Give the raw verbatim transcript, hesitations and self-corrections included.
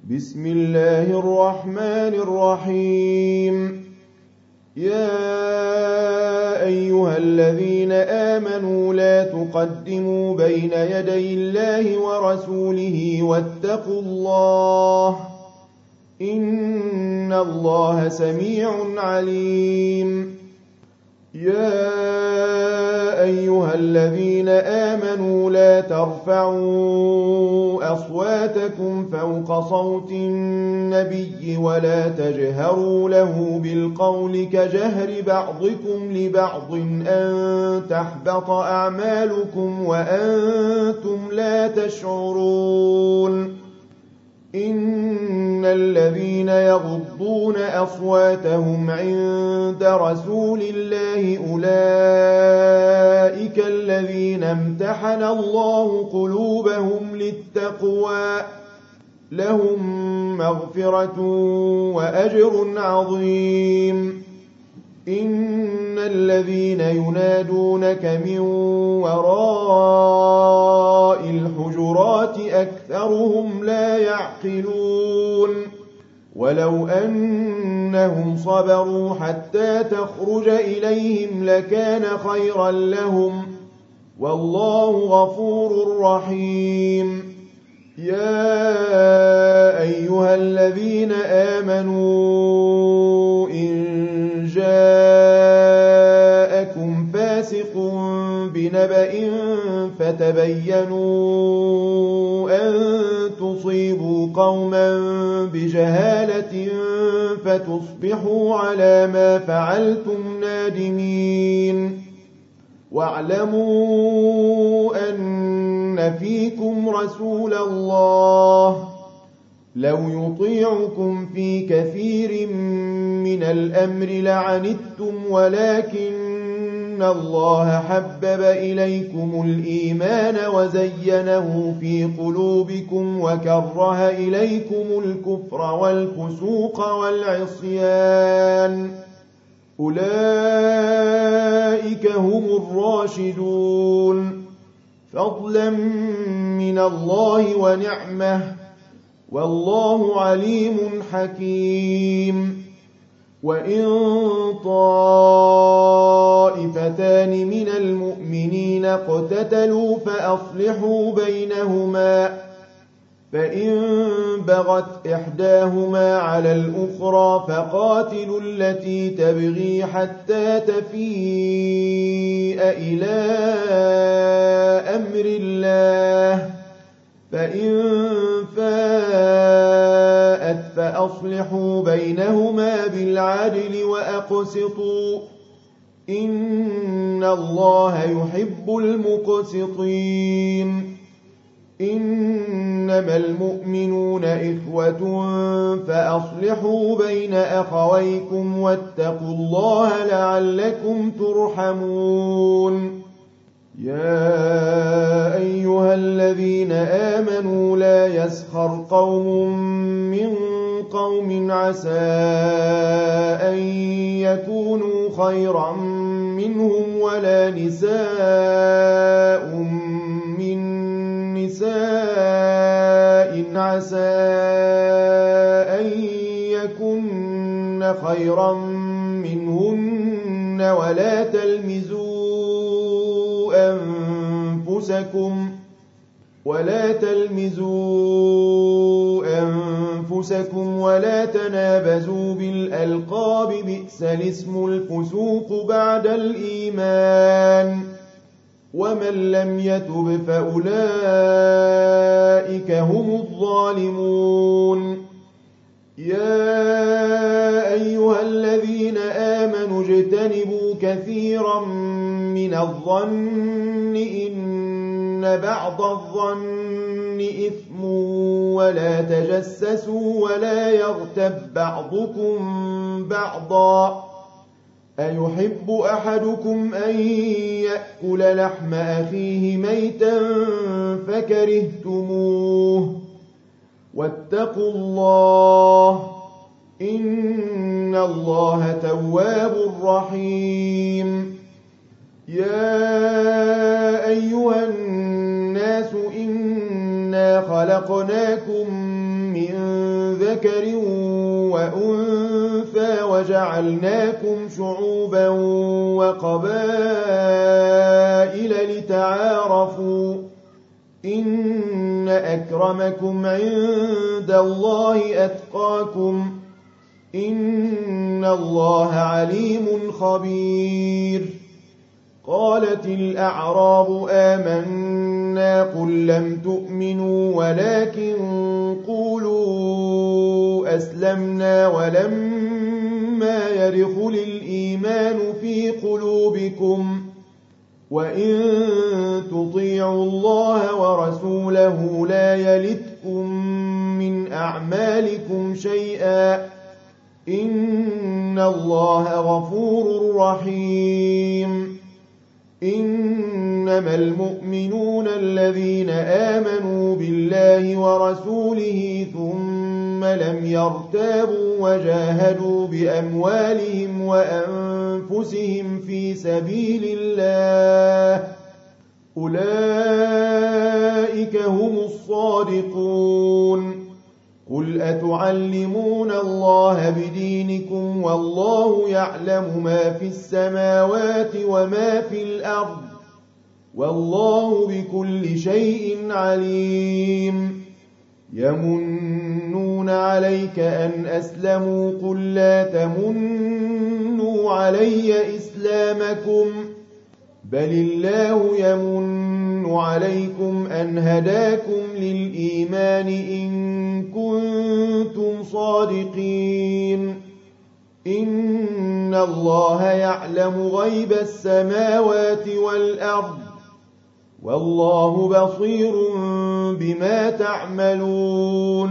بسم الله الرحمن الرحيم. يا أيها الذين آمنوا لا تقدموا بين يدي الله ورسوله واتقوا الله إن الله سميع عليم. يا أيها الذين آمنوا لا ترفعوا أصواتكم فوق صوت النبي ولا تجهروا له بالقول كجهر بعضكم لبعض أن تحبط أعمالكم وأنتم لا تشعرون. إن الذين يغضون أصواتهم عند رسول الله أولئك الذين امتحن الله قلوبهم للتقوى لهم مغفرة وأجر عظيم. إن الذين ينادونك من وراء الحجرات أكثرهم لا يعقلون. ولو أنهم صبروا حتى تخرج إليهم لكان خيرا لهم والله غفور رحيم. يا أيها الذين آمنوا إن جاءكم فاسق بنبأ فتبينوا أن تصيبوا قوما بجهالة فتصبحوا على ما فعلتم نادمين. واعلموا أن فيكم رسول الله لو يطيعكم في كثير من الأمر لعنتم ولكن الله حبب إليكم الإيمان وزينه في قلوبكم وكره إليكم الكفر والفسوق والعصيان أولئك هم الراشدون فضلا من الله ونعمه والله عليم حكيم. وإن طائفتان من المؤمنين اقتتلوا فأصلحوا بينهما فإن بغت إحداهما على الأخرى فقاتلوا التي تبغي حتى تفيء إلى أمر الله فإن فاءت فأصلحوا بينهما بالعدل وأقسطوا إن الله يحب المقسطين. إنما المؤمنون إخوة فأصلحوا بين أخويكم واتقوا الله لعلكم ترحمون. يا أيها الذين آمنوا لا يسخر قوم من قوم عسى أن يكونوا خيرا منهم ولا نساء من نساء عسى أن يكن خيرا منهن ولا تلمزوا أنفسكم ولا تلمزوا أنفسكم ولا تنابزوا بالألقاب بئس الاسم الفسوق بعد الإيمان ومن لم يتب فأولئك هم الظالمون. يا أيها الذين آمنوا اجتنبوا كثيرا من الظن إن بعض الظن إثم ولا تجسسوا ولا يغتب بعضكم بعضا أيحب أحدكم أن يأكل لحم أخيه ميتا فكرهتموه واتقوا الله إن الله تواب رحيم. يا أيها الناس إنا خلقناكم من ذكر وأنثى وجعلناكم شعوبا وقبائل لتعارفوا إن أكرمكم عند الله أتقاكم إن الله عليم خبير. قالت الأعراب آمنا قل لم تؤمنوا ولكن قولوا أسلمنا ولما يدخل الإيمان في قلوبكم وإن تطيعوا الله ورسوله لا يلتكم من أعمالكم شيئا إن الله غفور رحيم. إنما المؤمنون الذين آمنوا بالله ورسوله ثم لم يرتابوا وجاهدوا بأموالهم وأنفسهم في سبيل الله أولئك هم الصادقون. قل أتعلمون الله بدينكم والله يعلم ما في السماوات وما في الأرض والله بكل شيء عليم. يمنون عليك أن أسلموا قل لا تمنوا علي إسلامكم بل الله يمن عليكم أن هداكم للإيمان إن كنتم صادقين. إن الله يعلم غيب السماوات والأرض والله بصير بما تعملون.